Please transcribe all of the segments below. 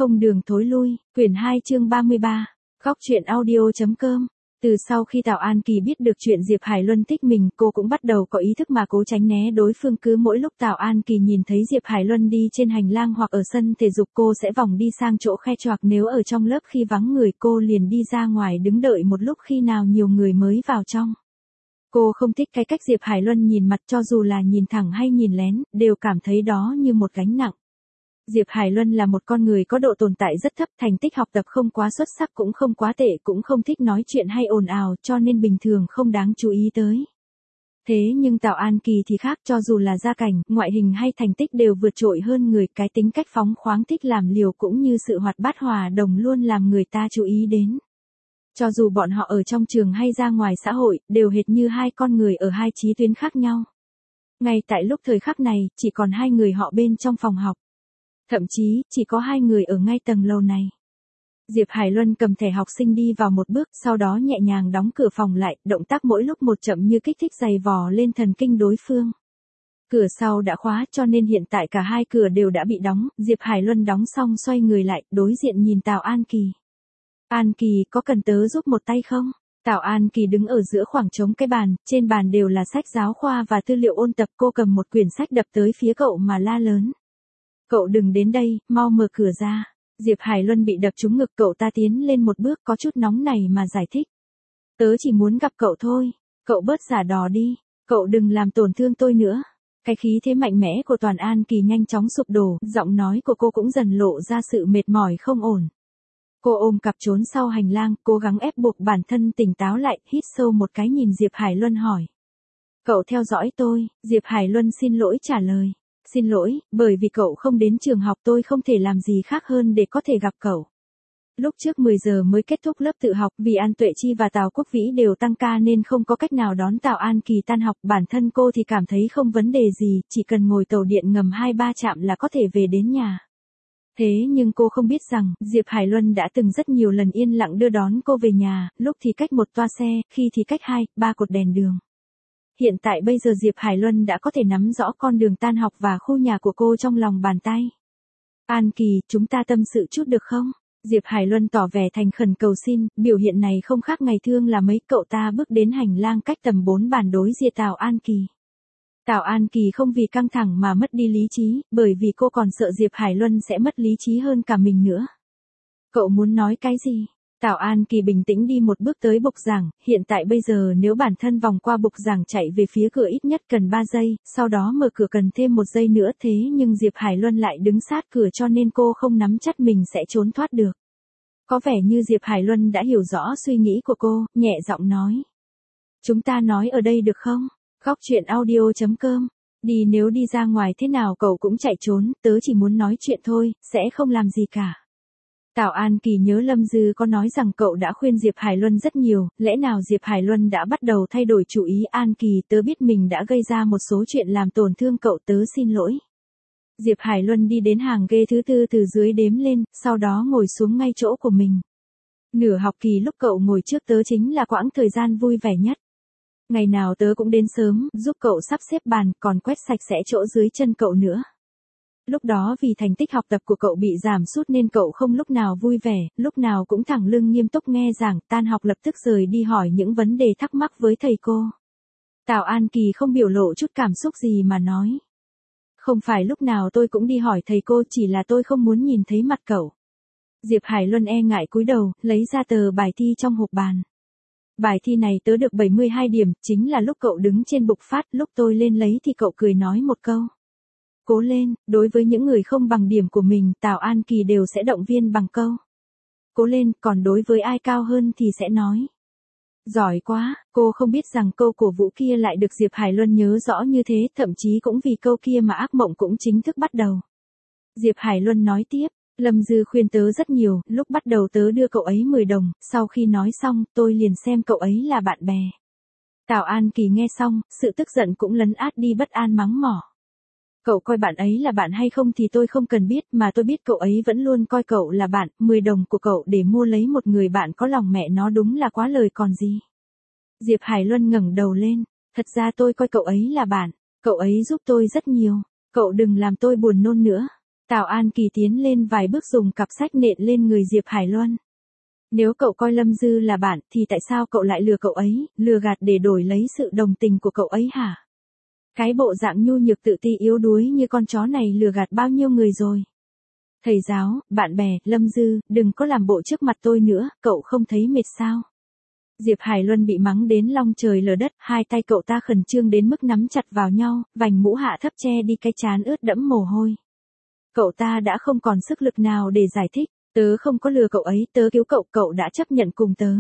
Không đường thối lui, quyển 2 chương 33, góc truyện audio.com. Từ sau khi Tào An Kỳ biết được chuyện Diệp Hải Luân thích mình, cô cũng bắt đầu có ý thức mà cố tránh né đối phương. Cứ mỗi lúc Tào An Kỳ nhìn thấy Diệp Hải Luân đi trên hành lang hoặc ở sân thể dục, cô sẽ vòng đi sang chỗ khe choạc. Nếu ở trong lớp khi vắng người, cô liền đi ra ngoài đứng đợi một lúc khi nào nhiều người mới vào trong. Cô không thích cái cách Diệp Hải Luân nhìn mặt, cho dù là nhìn thẳng hay nhìn lén, đều cảm thấy đó như một gánh nặng. Diệp Hải Luân là một con người có độ tồn tại rất thấp, thành tích học tập không quá xuất sắc cũng không quá tệ, cũng không thích nói chuyện hay ồn ào, cho nên bình thường không đáng chú ý tới. Thế nhưng Tào An Kỳ thì khác, cho dù là gia cảnh, ngoại hình hay thành tích đều vượt trội hơn người, cái tính cách phóng khoáng thích làm liều cũng như sự hoạt bát hòa đồng luôn làm người ta chú ý đến. Cho dù bọn họ ở trong trường hay ra ngoài xã hội, đều hệt như hai con người ở hai chí tuyến khác nhau. Ngay tại lúc thời khắc này, chỉ còn hai người họ bên trong phòng học. Thậm chí, chỉ có hai người ở ngay tầng lầu này. Diệp Hải Luân cầm thẻ học sinh đi vào một bước, sau đó nhẹ nhàng đóng cửa phòng lại, động tác mỗi lúc một chậm như kích thích giày vò lên thần kinh đối phương. Cửa sau đã khóa, cho nên hiện tại cả hai cửa đều đã bị đóng. Diệp Hải Luân đóng xong xoay người lại, đối diện nhìn Tào An Kỳ. An Kỳ, có cần tớ giúp một tay không? Tào An Kỳ đứng ở giữa khoảng trống cái bàn, trên bàn đều là sách giáo khoa và tư liệu ôn tập. Cô cầm một quyển sách đập tới phía cậu mà la lớn. Cậu đừng đến đây, mau mở cửa ra. Diệp Hải Luân bị đập trúng ngực, cậu ta tiến lên một bước có chút nóng này mà giải thích. Tớ chỉ muốn gặp cậu thôi, cậu bớt giả đò đi, cậu đừng làm tổn thương tôi nữa. Cái khí thế mạnh mẽ của Toàn An Kỳ nhanh chóng sụp đổ, giọng nói của cô cũng dần lộ ra sự mệt mỏi không ổn. Cô ôm cặp trốn sau hành lang, cố gắng ép buộc bản thân tỉnh táo lại, hít sâu một cái nhìn Diệp Hải Luân hỏi. Cậu theo dõi tôi, Diệp Hải Luân xin lỗi trả lời. Xin lỗi, bởi vì cậu không đến trường học tôi không thể làm gì khác hơn để có thể gặp cậu. Lúc trước 10 giờ mới kết thúc lớp tự học, vì An Tuệ Chi và Tào Quốc Vĩ đều tăng ca nên không có cách nào đón Tào An Kỳ tan học. Bản thân cô thì cảm thấy không vấn đề gì, chỉ cần ngồi tàu điện ngầm 2-3 trạm là có thể về đến nhà. Thế nhưng cô không biết rằng, Diệp Hải Luân đã từng rất nhiều lần yên lặng đưa đón cô về nhà, lúc thì cách một toa xe, khi thì cách 2-3 cột đèn đường. Hiện tại bây giờ Diệp Hải Luân đã có thể nắm rõ con đường tan học và khu nhà của cô trong lòng bàn tay. An Kỳ, chúng ta tâm sự chút được không? Diệp Hải Luân tỏ vẻ thành khẩn cầu xin, biểu hiện này không khác ngày thương là mấy. Cậu ta bước đến hành lang cách tầm 4 bàn đối diện Tào An Kỳ. Tào An Kỳ không vì căng thẳng mà mất đi lý trí, bởi vì cô còn sợ Diệp Hải Luân sẽ mất lý trí hơn cả mình nữa. Cậu muốn nói cái gì? Tào An Kỳ bình tĩnh đi một bước tới bục giảng, hiện tại bây giờ nếu bản thân vòng qua bục giảng chạy về phía cửa ít nhất cần 3 giây, sau đó mở cửa cần thêm 1 giây nữa, thế nhưng Diệp Hải Luân lại đứng sát cửa cho nên cô không nắm chắc mình sẽ trốn thoát được. Có vẻ như Diệp Hải Luân đã hiểu rõ suy nghĩ của cô, nhẹ giọng nói. Chúng ta nói ở đây được không? Góc truyện audio.com. Đi, nếu đi ra ngoài thế nào cậu cũng chạy trốn, tớ chỉ muốn nói chuyện thôi, sẽ không làm gì cả. Tào An Kỳ nhớ Lâm Dư có nói rằng cậu đã khuyên Diệp Hải Luân rất nhiều, lẽ nào Diệp Hải Luân đã bắt đầu thay đổi chủ ý? An Kỳ, tớ biết mình đã gây ra một số chuyện làm tổn thương cậu, tớ xin lỗi. Diệp Hải Luân đi đến hàng ghế thứ 4 từ dưới đếm lên, sau đó ngồi xuống ngay chỗ của mình. Nửa học kỳ lúc cậu ngồi trước tớ chính là quãng thời gian vui vẻ nhất. Ngày nào tớ cũng đến sớm, giúp cậu sắp xếp bàn, còn quét sạch sẽ chỗ dưới chân cậu nữa. Lúc đó vì thành tích học tập của cậu bị giảm sút nên cậu không lúc nào vui vẻ, lúc nào cũng thẳng lưng nghiêm túc nghe giảng, tan học lập tức rời đi hỏi những vấn đề thắc mắc với thầy cô. Tào An Kỳ không biểu lộ chút cảm xúc gì mà nói. Không phải lúc nào tôi cũng đi hỏi thầy cô, chỉ là tôi không muốn nhìn thấy mặt cậu. Diệp Hải Luân e ngại cúi đầu, lấy ra tờ bài thi trong hộp bàn. Bài thi này tớ được 72 điểm, chính là lúc cậu đứng trên bục phát, lúc tôi lên lấy thì cậu cười nói một câu. Cố lên, đối với những người không bằng điểm của mình, Tào An Kỳ đều sẽ động viên bằng câu. Cố lên, còn đối với ai cao hơn thì sẽ nói. Giỏi quá, cô không biết rằng câu cổ vũ kia lại được Diệp Hải Luân nhớ rõ như thế, thậm chí cũng vì câu kia mà ác mộng cũng chính thức bắt đầu. Diệp Hải Luân nói tiếp, Lâm Dư khuyên tớ rất nhiều, lúc bắt đầu tớ đưa cậu ấy 10 đồng, sau khi nói xong, tôi liền xem cậu ấy là bạn bè. Tào An Kỳ nghe xong, sự tức giận cũng lấn át đi bất an mắng mỏ. Cậu coi bạn ấy là bạn hay không thì tôi không cần biết, mà tôi biết cậu ấy vẫn luôn coi cậu là bạn, 10 đồng của cậu để mua lấy một người bạn có lòng mẹ nó đúng là quá lời còn gì. Diệp Hải Luân ngẩng đầu lên, thật ra tôi coi cậu ấy là bạn, cậu ấy giúp tôi rất nhiều, cậu đừng làm tôi buồn nôn nữa. Tào An Kỳ tiến lên vài bước dùng cặp sách nện lên người Diệp Hải Luân. Nếu cậu coi Lâm Dư là bạn thì tại sao cậu lại lừa cậu ấy, lừa gạt để đổi lấy sự đồng tình của cậu ấy hả? Cái bộ dạng nhu nhược tự ti yếu đuối như con chó này lừa gạt bao nhiêu người rồi. Thầy giáo, bạn bè, Lâm Dư, đừng có làm bộ trước mặt tôi nữa, cậu không thấy mệt sao? Diệp Hải Luân bị mắng đến long trời lở đất, hai tay cậu ta khẩn trương đến mức nắm chặt vào nhau, vành mũ hạ thấp che đi cái trán ướt đẫm mồ hôi. Cậu ta đã không còn sức lực nào để giải thích, tớ không có lừa cậu ấy, tớ cứu cậu, cậu đã chấp nhận cùng tớ.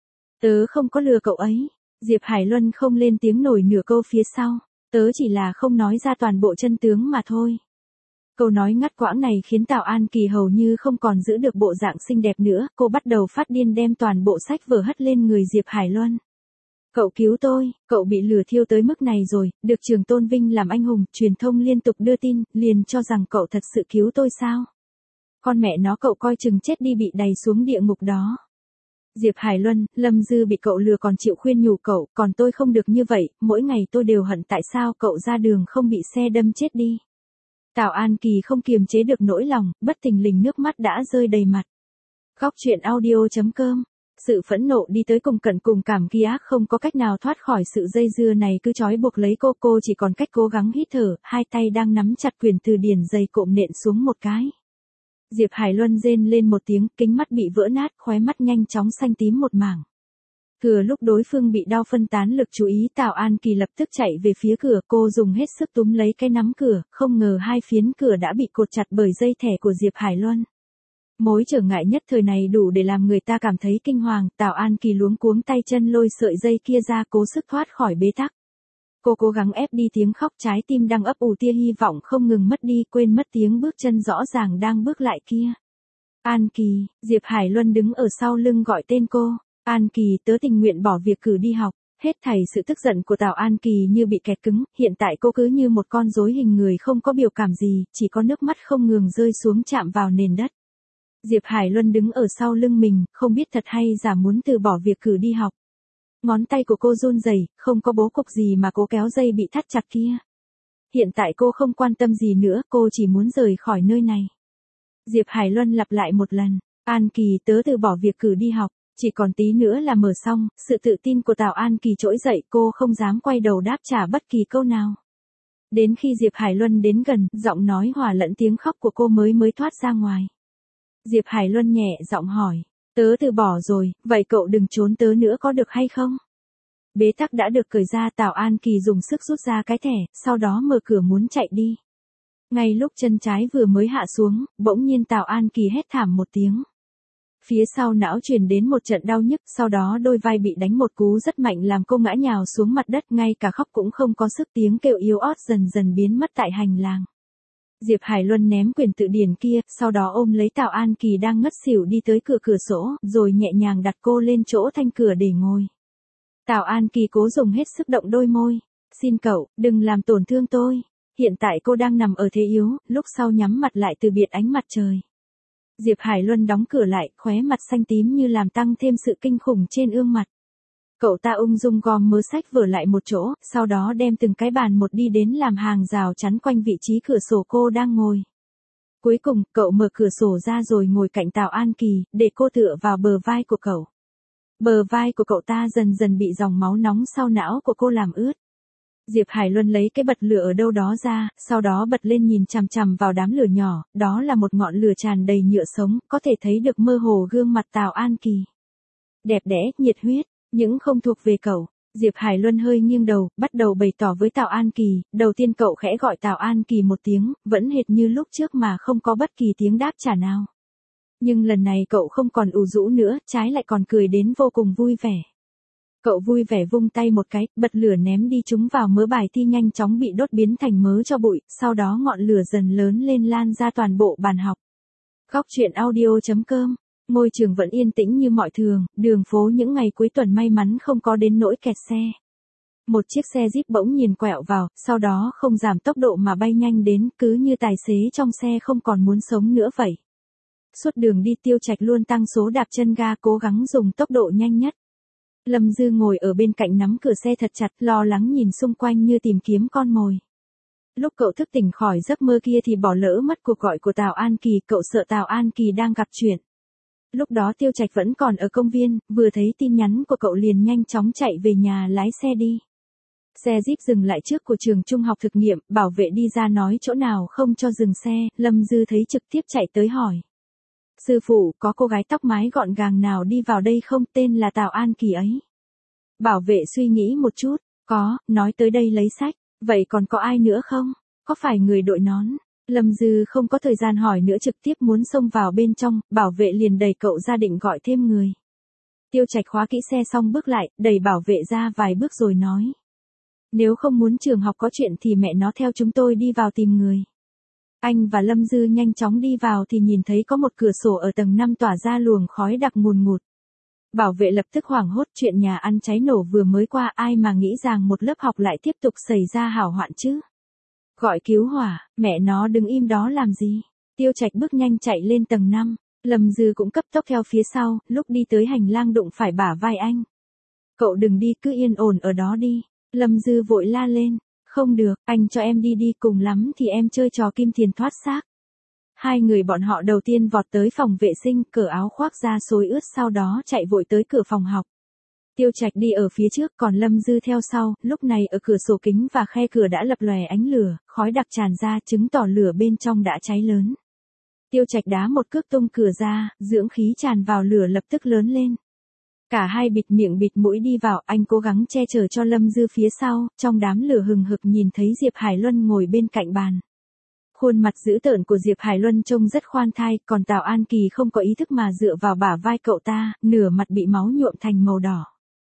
Tớ không có lừa cậu ấy. Diệp Hải Luân không lên tiếng nổi nửa câu phía sau, tớ chỉ là không nói ra toàn bộ chân tướng mà thôi. Câu nói ngắt quãng này khiến Tào An Kỳ hầu như không còn giữ được bộ dạng xinh đẹp nữa, cô bắt đầu phát điên đem toàn bộ sách vở hất lên người Diệp Hải Luân. Cậu cứu tôi, cậu bị lừa thiêu tới mức này rồi, được trường tôn vinh làm anh hùng, truyền thông liên tục đưa tin, liền cho rằng cậu thật sự cứu tôi sao? Con mẹ nó, cậu coi chừng chết đi bị đày xuống địa ngục đó. Diệp Hải Luân, Lâm Dư bị cậu lừa còn chịu khuyên nhủ cậu, còn tôi không được như vậy, mỗi ngày tôi đều hận tại sao cậu ra đường không bị xe đâm chết đi. Tào An Kỳ không kiềm chế được nỗi lòng, bất thình lình nước mắt đã rơi đầy mặt. Góc truyện audio.com. Sự phẫn nộ đi tới cùng cận cùng cảm ghi ác không có cách nào thoát khỏi sự dây dưa này cứ trói buộc lấy cô chỉ còn cách cố gắng hít thở, hai tay đang nắm chặt quyển từ điển dày cộm nện xuống một cái. Diệp Hải Luân rên lên một tiếng, kính mắt bị vỡ nát, khóe mắt nhanh chóng xanh tím một mảng. Thừa lúc đối phương bị đau phân tán lực chú ý, Tào An Kỳ lập tức chạy về phía cửa, cô dùng hết sức túm lấy cái nắm cửa, không ngờ hai phiến cửa đã bị cột chặt bởi dây thẻ của Diệp Hải Luân. Mối trở ngại nhất thời này đủ để làm người ta cảm thấy kinh hoàng, Tào An Kỳ luống cuống tay chân lôi sợi dây kia ra cố sức thoát khỏi bế tắc. Cô cố gắng ép đi tiếng khóc, trái tim đang ấp ủ tia hy vọng không ngừng mất đi, quên mất tiếng bước chân rõ ràng đang bước lại kia. An Kỳ, Diệp Hải Luân đứng ở sau lưng gọi tên cô. An Kỳ, tớ tình nguyện bỏ việc cử đi học. Hết thảy sự tức giận của Tào An Kỳ như bị kẹt cứng, hiện tại cô cứ như một con rối hình người không có biểu cảm gì, chỉ có nước mắt không ngừng rơi xuống chạm vào nền đất. Diệp Hải Luân đứng ở sau lưng mình, không biết thật hay giả muốn từ bỏ việc cử đi học. Ngón tay của cô run rẩy, không có bố cục gì mà cố kéo dây bị thắt chặt kia. Hiện tại cô không quan tâm gì nữa, cô chỉ muốn rời khỏi nơi này. Diệp Hải Luân lặp lại một lần, An Kỳ, tớ từ bỏ việc cử đi học, chỉ còn tí nữa là mở xong, sự tự tin của Tào An Kỳ trỗi dậy, cô không dám quay đầu đáp trả bất kỳ câu nào. Đến khi Diệp Hải Luân đến gần, giọng nói hòa lẫn tiếng khóc của cô mới thoát ra ngoài. Diệp Hải Luân nhẹ giọng hỏi, tớ từ bỏ rồi, vậy cậu đừng trốn tớ nữa có được hay không? Bế tắc đã được cởi ra, Tào An Kỳ dùng sức rút ra cái thẻ, sau đó mở cửa muốn chạy đi. Ngay lúc chân trái vừa mới hạ xuống, bỗng nhiên Tào An Kỳ hét thảm một tiếng. Phía sau não truyền đến một trận đau nhức, sau đó đôi vai bị đánh một cú rất mạnh làm cô ngã nhào xuống mặt đất, ngay cả khóc cũng không có sức, tiếng kêu yếu ớt dần dần biến mất tại hành lang. Diệp Hải Luân ném quyển tự điển kia, sau đó ôm lấy Tào An Kỳ đang ngất xỉu đi tới cửa sổ, rồi nhẹ nhàng đặt cô lên chỗ thanh cửa để ngồi. Tào An Kỳ cố dùng hết sức động đôi môi. Xin cậu, đừng làm tổn thương tôi. Hiện tại cô đang nằm ở thế yếu, lúc sau nhắm mặt lại từ biệt ánh mặt trời. Diệp Hải Luân đóng cửa lại, khóe mặt xanh tím như làm tăng thêm sự kinh khủng trên ương mặt. Cậu ta ung dung gom mớ sách vở lại một chỗ, sau đó đem từng cái bàn một đi đến làm hàng rào chắn quanh vị trí cửa sổ cô đang ngồi. Cuối cùng, cậu mở cửa sổ ra rồi ngồi cạnh Tào An Kỳ, để cô tựa vào bờ vai của cậu. Bờ vai của cậu ta dần dần bị dòng máu nóng sau não của cô làm ướt. Diệp Hải Luân lấy cái bật lửa ở đâu đó ra, sau đó bật lên nhìn chằm chằm vào đám lửa nhỏ, đó là một ngọn lửa tràn đầy nhựa sống, có thể thấy được mơ hồ gương mặt Tào An Kỳ. Đẹp đẽ, nhiệt huyết, những không thuộc về cậu. Diệp Hải Luân hơi nghiêng đầu, bắt đầu bày tỏ với Tào An Kỳ, đầu tiên cậu khẽ gọi Tào An Kỳ một tiếng, vẫn hệt như lúc trước mà không có bất kỳ tiếng đáp trả nào. Nhưng lần này cậu không còn ủ rũ nữa, trái lại còn cười đến vô cùng vui vẻ. Cậu vui vẻ vung tay một cái, bật lửa ném đi chúng vào mớ bài thi nhanh chóng bị đốt biến thành mớ tro bụi, sau đó ngọn lửa dần lớn lên lan ra toàn bộ bàn học. Góc truyện audio.com. Ngôi trường vẫn yên tĩnh như mọi thường, đường phố những ngày cuối tuần may mắn không có đến nỗi kẹt xe. Một chiếc xe Jeep bỗng nhiên quẹo vào, sau đó không giảm tốc độ mà bay nhanh đến, cứ như tài xế trong xe không còn muốn sống nữa vậy. Suốt đường đi Tiêu Trạch luôn tăng số đạp chân ga, cố gắng dùng tốc độ nhanh nhất. Lâm Dư ngồi ở bên cạnh nắm cửa xe thật chặt, lo lắng nhìn xung quanh như tìm kiếm con mồi. Lúc cậu thức tỉnh khỏi giấc mơ kia thì bỏ lỡ mất cuộc gọi của Tào An Kỳ, cậu sợ Tào An Kỳ đang gặp chuyện. Lúc đó Tiêu Trạch vẫn còn ở công viên, vừa thấy tin nhắn của cậu liền nhanh chóng chạy về nhà lái xe đi. Xe Jeep dừng lại trước của trường trung học thực nghiệm, bảo vệ đi ra nói chỗ nào không cho dừng xe, Lâm Dư thấy trực tiếp chạy tới hỏi. Sư phụ, có cô gái tóc mái gọn gàng nào đi vào đây không, tên là Tào An Kỳ ấy. Bảo vệ suy nghĩ một chút, có, nói tới đây lấy sách, vậy còn có ai nữa không? Có phải người đội nón? Lâm Dư không có thời gian hỏi nữa, trực tiếp muốn xông vào bên trong, bảo vệ liền đẩy cậu ra định gọi thêm người. Tiêu Trạch khóa kỹ xe xong bước lại, đẩy bảo vệ ra vài bước rồi nói. Nếu không muốn trường học có chuyện thì mẹ nó theo chúng tôi đi vào tìm người. Anh và Lâm Dư nhanh chóng đi vào thì nhìn thấy có một cửa sổ ở tầng 5 tỏa ra luồng khói đặc ngùn ngụt. Bảo vệ lập tức hoảng hốt, chuyện nhà ăn cháy nổ vừa mới qua, ai mà nghĩ rằng một lớp học lại tiếp tục xảy ra hỏa hoạn chứ. Gọi cứu hỏa, mẹ nó đứng im đó làm gì. Tiêu Trạch bước nhanh chạy lên tầng 5, Lâm Dư cũng cấp tốc theo phía sau, lúc đi tới hành lang đụng phải bả vai anh. Cậu đừng đi, cứ yên ổn ở đó đi. Lâm Dư vội la lên. Không được, anh cho em đi đi, cùng lắm thì em chơi trò kim tiền thoát xác. Hai người bọn họ đầu tiên vọt tới phòng vệ sinh, cởi áo khoác ra xối ướt, sau đó chạy vội tới cửa phòng học. Tiêu Trạch đi ở phía trước, còn Lâm Dư theo sau, lúc này ở cửa sổ kính và khe cửa đã lập lòe ánh lửa, khói đặc tràn ra, chứng tỏ lửa bên trong đã cháy lớn. Tiêu Trạch đá một cước tung cửa ra, dưỡng khí tràn vào, lửa lập tức lớn lên. Cả hai bịt miệng bịt mũi đi vào, anh cố gắng che chở cho Lâm Dư phía sau, trong đám lửa hừng hực nhìn thấy Diệp Hải Luân ngồi bên cạnh bàn. Khuôn mặt dữ tợn của Diệp Hải Luân trông rất khoan thai, còn Tào An Kỳ không có ý thức mà dựa vào bả vai cậu ta, nửa mặt bị máu nhuộm thành màu đỏ.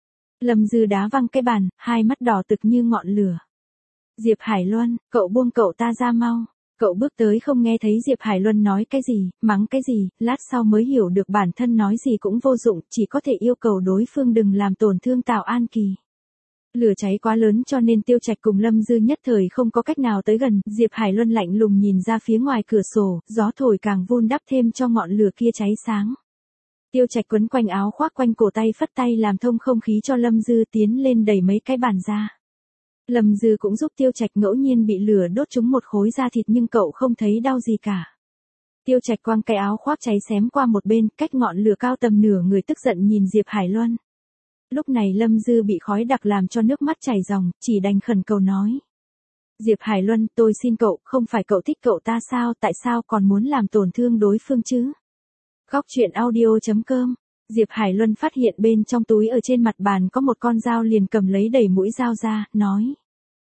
Lâm Dư đá văng cái bàn, hai mắt đỏ tực như ngọn lửa. Diệp Hải Luân, cậu buông cậu ta ra mau. Cậu bước tới không nghe thấy Diệp Hải Luân nói cái gì, mắng cái gì, lát sau mới hiểu được bản thân nói gì cũng vô dụng, chỉ có thể yêu cầu đối phương đừng làm tổn thương Tào An Kỳ. Lửa cháy quá lớn cho nên Tiêu Trạch cùng Lâm Dư nhất thời không có cách nào tới gần, Diệp Hải Luân lạnh lùng nhìn ra phía ngoài cửa sổ, gió thổi càng vun đắp thêm cho ngọn lửa kia cháy sáng. Tiêu Trạch quấn quanh áo khoác quanh cổ tay, phất tay làm thông không khí cho Lâm Dư, tiến lên đẩy mấy cái bàn ra. Lâm Dư cũng giúp Tiêu Trạch, ngẫu nhiên bị lửa đốt trúng một khối da thịt nhưng cậu không thấy đau gì cả. Tiêu Trạch quăng cái áo khoác cháy xém qua một bên, cách ngọn lửa cao tầm nửa người, tức giận nhìn Diệp Hải Luân. Lúc này Lâm Dư bị khói đặc làm cho nước mắt chảy ròng, chỉ đành khẩn cầu nói. Diệp Hải Luân, tôi xin cậu, không phải cậu thích cậu ta sao, tại sao còn muốn làm tổn thương đối phương chứ? Góc truyện audio.com. Diệp Hải Luân phát hiện bên trong túi ở trên mặt bàn có một con dao, liền cầm lấy đẩy mũi dao ra, nói.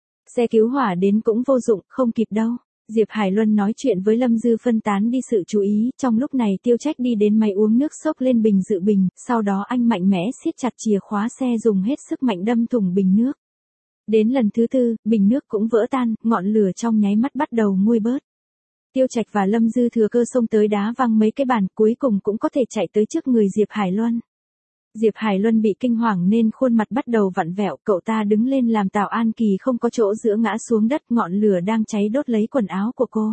Xe cứu hỏa đến cũng vô dụng, không kịp đâu. Diệp Hải Luân nói chuyện với Lâm Dư phân tán đi sự chú ý, trong lúc này Tiêu Trách đi đến máy uống nước, xốc lên bình dự bình, sau đó anh mạnh mẽ siết chặt chìa khóa xe, dùng hết sức mạnh đâm thủng bình nước. Đến lần thứ tư, bình nước cũng vỡ tan, ngọn lửa trong nháy mắt bắt đầu nguôi bớt. Tiêu Trạch và Lâm Dư thừa cơ xông tới đá văng mấy cái bàn, cuối cùng cũng có thể chạy tới trước người Diệp Hải Luân. Diệp Hải Luân bị kinh hoàng nên khuôn mặt bắt đầu vặn vẹo, cậu ta đứng lên làm Tào An Kỳ không có chỗ giữa ngã xuống đất, ngọn lửa đang cháy đốt lấy quần áo của cô.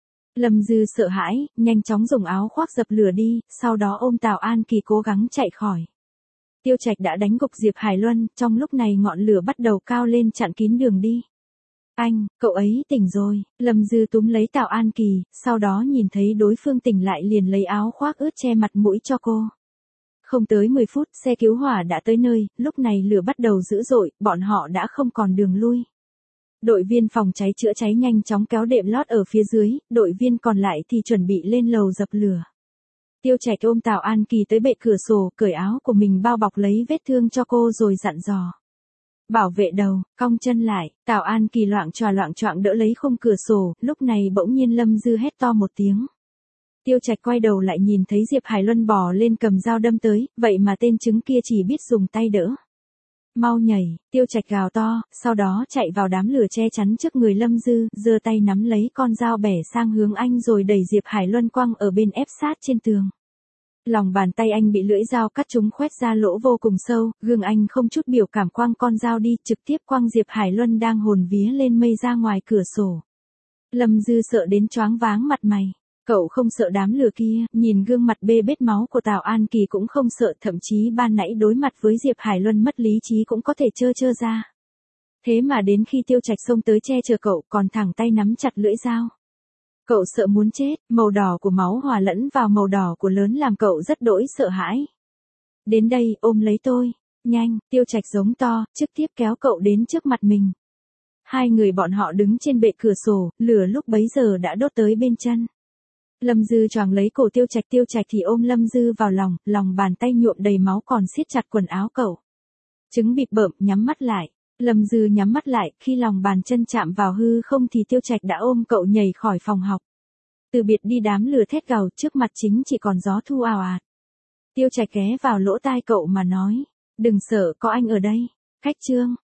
Lâm Dư sợ hãi, nhanh chóng dùng áo khoác dập lửa đi, sau đó ôm Tào An Kỳ cố gắng chạy khỏi. Tiêu Trạch đã đánh gục Diệp Hải Luân, trong lúc này ngọn lửa bắt đầu cao lên chặn kín đường đi. Anh, cậu ấy tỉnh rồi. Lâm Dư túm lấy Tào An Kỳ, sau đó nhìn thấy đối phương tỉnh lại liền lấy áo khoác ướt che mặt mũi cho cô. Không tới 10 phút, xe cứu hỏa đã tới nơi, lúc này lửa bắt đầu dữ dội, bọn họ đã không còn đường lui. Đội viên phòng cháy chữa cháy nhanh chóng kéo đệm lót ở phía dưới, đội viên còn lại thì chuẩn bị lên lầu dập lửa. Tiêu Trạch ôm Tào An Kỳ tới bệ cửa sổ, cởi áo của mình bao bọc lấy vết thương cho cô rồi dặn dò. Bảo vệ đầu, cong chân lại, Tào An Kỳ loạng choạng đỡ lấy khung cửa sổ, lúc này bỗng nhiên Lâm Dư hét to một tiếng. Tiêu Trạch quay đầu lại nhìn thấy Diệp Hải Luân bò lên cầm dao đâm tới, vậy mà tên trứng kia chỉ biết dùng tay đỡ. Mau nhảy, Tiêu Trạch gào to, sau đó chạy vào đám lửa che chắn trước người Lâm Dư, giơ tay nắm lấy con dao bẻ sang hướng anh rồi đẩy Diệp Hải Luân quăng ở bên, ép sát trên tường. Lòng bàn tay anh bị lưỡi dao cắt trúng, khoét ra lỗ vô cùng sâu, gương anh không chút biểu cảm quăng con dao đi, trực tiếp quăng Diệp Hải Luân đang hồn vía lên mây ra ngoài cửa sổ. Lâm Dư sợ đến choáng váng mặt mày. Cậu không sợ đám lửa kia, nhìn gương mặt bê bết máu của Tào An Kỳ cũng không sợ, thậm chí ban nãy đối mặt với Diệp Hải Luân mất lý trí cũng có thể trơ ra. Thế mà đến khi Tiêu Trạch xông tới che chở cậu còn thẳng tay nắm chặt lưỡi dao. Cậu sợ muốn chết, màu đỏ của máu hòa lẫn vào màu đỏ của lớn làm cậu rất đỗi sợ hãi. Đến đây, ôm lấy tôi. Nhanh, Tiêu Trạch giống to, trực tiếp kéo cậu đến trước mặt mình. Hai người bọn họ đứng trên bệ cửa sổ, lửa lúc bấy giờ đã đốt tới bên chân. Lâm Dư choàng lấy cổ Tiêu Trạch thì ôm Lâm Dư vào lòng, lòng bàn tay nhuộm đầy máu còn siết chặt quần áo cậu. Trứng bịp bợm nhắm mắt lại. Lâm Dư nhắm mắt lại, khi lòng bàn chân chạm vào hư không thì Tiêu Trạch đã ôm cậu nhảy khỏi phòng học. Từ biệt đi đám lửa thét gào, trước mặt chính chỉ còn gió thu ào ạt. Tiêu Trạch ghé vào lỗ tai cậu mà nói, đừng sợ, có anh ở đây. Khách Trương,